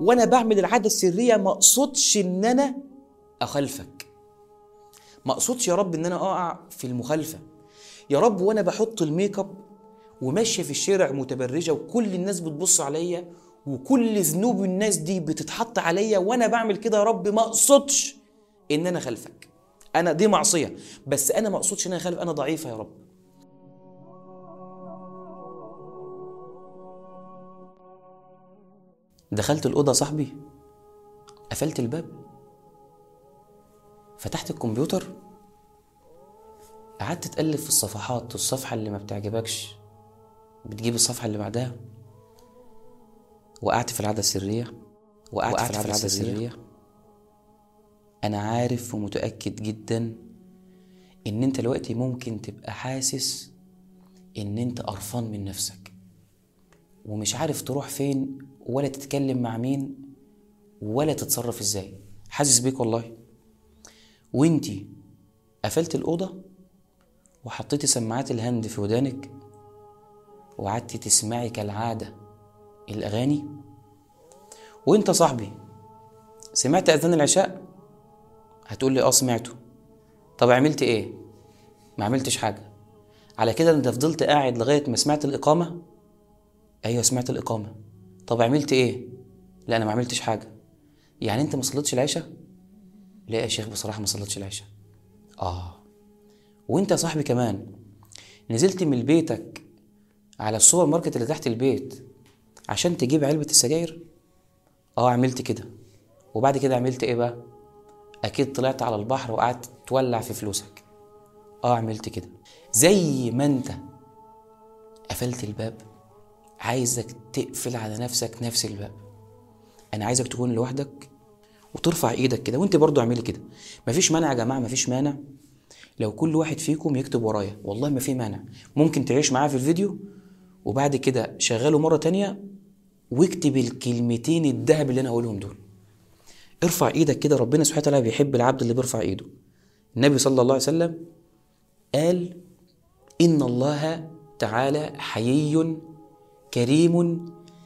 وانا بعمل العاده السريه ما اقصدش ان انا اخالفك، ما اقصدش يا رب ان انا اقع في المخالفه. يا رب وانا بحط الميك اب وماشيه في الشارع متبرجه وكل الناس بتبص عليا وكل ذنوب الناس دي بتتحط عليا وانا بعمل كده، يا رب ما اقصدش ان انا خالفك. انا دي معصيه، بس انا ما اقصدش ان انا خالف، انا ضعيفه يا رب. دخلت الاوضه صاحبي، قفلت الباب، فتحت الكمبيوتر، قعدت تقلب في الصفحات، والصفحه اللي ما بتعجبكش بتجيب الصفحه اللي بعدها. وقعت في العاده السريه، وقعت في العاده السريه. انا عارف ومتاكد جدا ان انت دلوقتي ممكن تبقى حاسس ان انت قرفان من نفسك ومش عارف تروح فين ولا تتكلم مع مين ولا تتصرف ازاي. حاسس بيك والله. وانتي قفلت الأوضة وحطيتي سماعات الهاند في ودانك وقعدتي تسمعي كالعادة الأغاني. وانت صاحبي سمعت أذان العشاء؟ هتقول لي سمعته. طب عملت ايه؟ ما عملتش حاجة. على كده انت فضلت قاعد لغاية ما سمعت الإقامة؟ ايوه سمعت الإقامة. طب عملت ايه؟ لا انا ما عملتش حاجة. يعني انت ما صليتش العشاء؟ لا يا شيخ بصراحة ما صليتش العشاء. وانت يا صاحبي كمان نزلت من بيتك على السوبر ماركت اللي تحت البيت عشان تجيب علبة السجاير؟ عملت كده. وبعد كده عملت ايه بقى؟ اكيد طلعت على البحر وقعدت تولع في فلوسك. عملت كده. زي ما انت قفلت الباب، عايزك تقفل على نفسك نفس الباب. انا عايزك تكون لوحدك وترفع ايدك كده، وانت برضو اعملي كده. مفيش مانع يا جماعة، مفيش مانع لو كل واحد فيكم يكتب ورايا، والله ما في مانع. ممكن تعيش معاه في الفيديو وبعد كده شغله مرة تانية واكتب الكلمتين الذهب اللي انا هقولهم دول. ارفع ايدك كده. ربنا سبحانه وتعالى بيحب العبد اللي بيرفع ايده. النبي صلى الله عليه وسلم قال: إن الله تعالى حيي كريم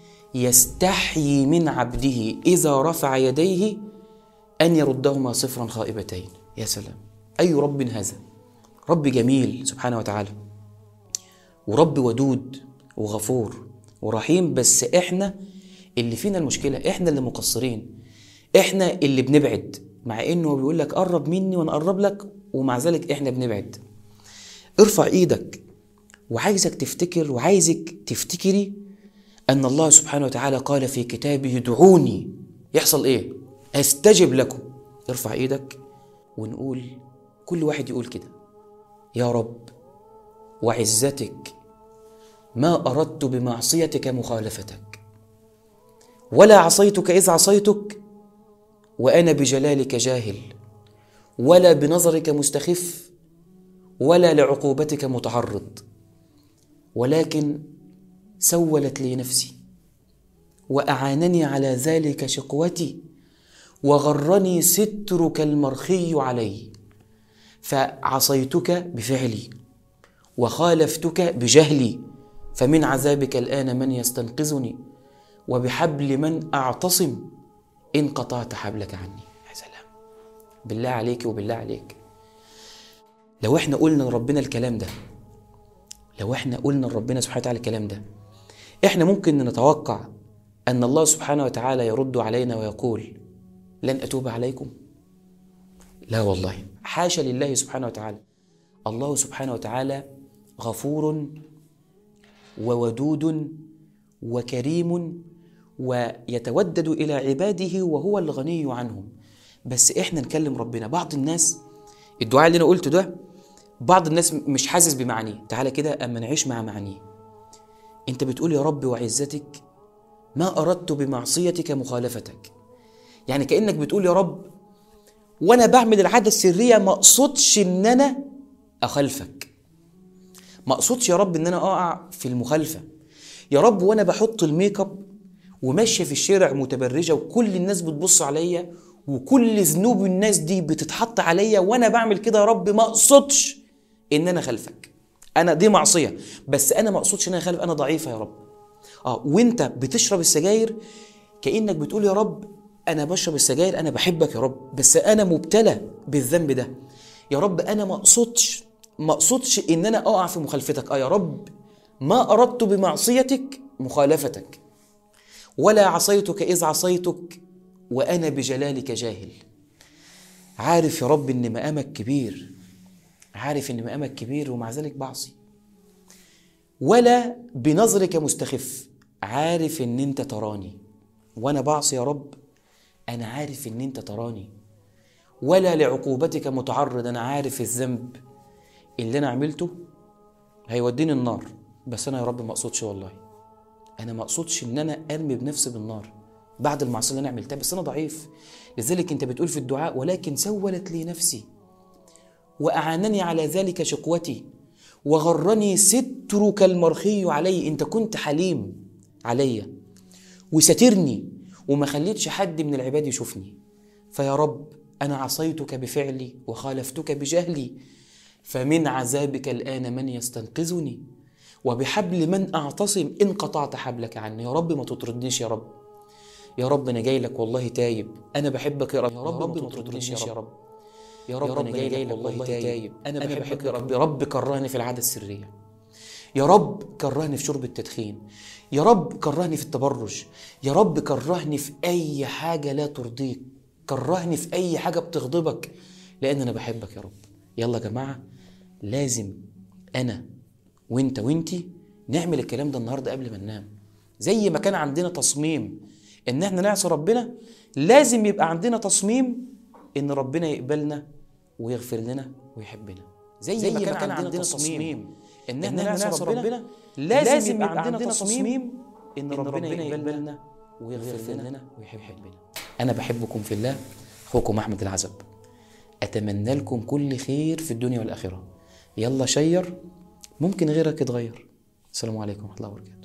يستحيي من عبده إذا رفع يديه أن يردهما صفرا خائبتين. يا سلام، أي رب هذا! رب جميل سبحانه وتعالى، ورب ودود وغفور ورحيم. بس إحنا اللي فينا المشكلة، إحنا اللي مقصرين، إحنا اللي بنبعد، مع إنه بيقول لك قرب مني وأنا أقرب لك، ومع ذلك إحنا بنبعد. ارفع إيدك، وعايزك تفتكر وعايزك تفتكري أن الله سبحانه وتعالى قال في كتابه: ادعوني يحصل إيه؟ أستجب لكم. ارفع إيدك ونقول، كل واحد يقول كده: يا رب وعزتك ما أردت بمعصيتك مخالفتك، ولا عصيتك إذ عصيتك، وأنا بجلالك جاهل، ولا بنظرك مستخف، ولا لعقوبتك متعرض، ولكن سولت لي نفسي وأعانني على ذلك شقوتي وغرني سترك المرخي علي، فعصيتك بفعلي وخالفتك بجهلي، فمن عذابك الآن من يستنقذني، وبحبل من أعتصم إن قطعت حبلك عني. يا سلام! بالله عليك وبالله عليك، لو احنا قلنا لربنا الكلام ده، لو احنا قلنا لربنا سبحانه وتعالى الكلام ده، احنا ممكن نتوقع أن الله سبحانه وتعالى يرد علينا ويقول: لن أتوب عليكم؟ لا والله، حاشا لله سبحانه وتعالى. الله سبحانه وتعالى غفور وودود وكريم ويتودد إلى عباده وهو الغني عنهم. بس إحنا نكلم ربنا. بعض الناس الدعاء اللي أنا قلته ده بعض الناس مش حاسس بمعنيه. تعالى كده أما نعيش مع معنيه. أنت بتقول: يا رب وعزتك ما أردت بمعصيتك مخالفتك. يعني كأنك بتقول: يا رب وأنا بعمل العادة السرية ما أقصدش إن أنا أخالفك، ما أقصدش يا رب إن أنا أقع في المخالفة. يا رب وأنا بحط الميك اب وماشية في الشارع متبرجة وكل الناس بتبص عليا وكل ذنوب الناس دي بتتحط عليا وأنا بعمل كده، يا رب ما أقصدش إن أنا خالفك. أنا دي معصية، بس أنا ما أقصدش إن أنا خالف، أنا ضعيفة يا رب. وأنت بتشرب السجاير كأنك بتقول يا رب أنا بشرب السجاير، أنا بحبك يا رب، بس أنا مبتلى بالذنب ده. يا رب أنا ما أقصدش إن أنا أقع في مخالفتك. يا رب ما أردت بمعصيتك مخالفتك، ولا عصيتك إذ عصيتك وأنا بجلالك جاهل. عارف يا رب إن مقامك كبير، عارف إن مقامك كبير، ومع ذلك بعصي. ولا بنظرك مستخف، عارف إن أنت تراني وأنا بعصي يا رب، أنا عارف إن أنت تراني. ولا لعقوبتك متعرض، أنا عارف الذنب اللي أنا عملته هيوديني النار، بس أنا يا رب ما أقصدش، والله أنا ما أقصدش إن أنا أرمي بنفسي بالنار بعد المعصية اللي أنا عملتها، بس أنا ضعيف. لذلك أنت بتقول في الدعاء ولكن سولت لي نفسي وأعانني على ذلك شقوتي وغرني سترك المرخي علي. أنت كنت حليم عليا وسترني وما خليتش حد من العباد يشوفني. فيا رب أنا عصيتك بفعلي وخالفتك بجهلي، فمن عذابك الآن من يستنقذني، وبحبل من أعتصم إن قطعت حبلك عني. يا رب ما تطردنيش يا رب، يا رب أنا جاي لك والله تايب، أنا بحبك يا رب، يا رب ما تطردنيش يا رب، يا رب أنا جاي لك والله تايب، أنا بحبك يا رب. يا رب كرهني في العادة السرية، يا رب كرهني في شرب التدخين، يا رب كرهني في التبرج، يا رب كرهني في أي حاجة لا ترضيك، كرهني في أي حاجة بتغضبك، لأن أنا بحبك يا رب. يلا يا جماعة، لازم أنا وإنت وإنتي نعمل الكلام ده النهاردة قبل ما ننام. زي ما كان عندنا تصميم إن إحنا نعصي ربنا، لازم يبقى عندنا تصميم إن ربنا يقبلنا ويغفر لنا ويحبنا. زي ما كان عندنا تصميم إن إحنا نعصي ربنا، لازم يبقى عندنا تصميم إن ربنا يقبلنا ويغفر لنا ويحبنا. أنا بحبكم في الله، أخوكم أحمد العزب، أتمنى لكم كل خير في الدنيا والآخرة. يلا شير، ممكن غيرك يتغير. السلام عليكم ورحمة الله وبركاته.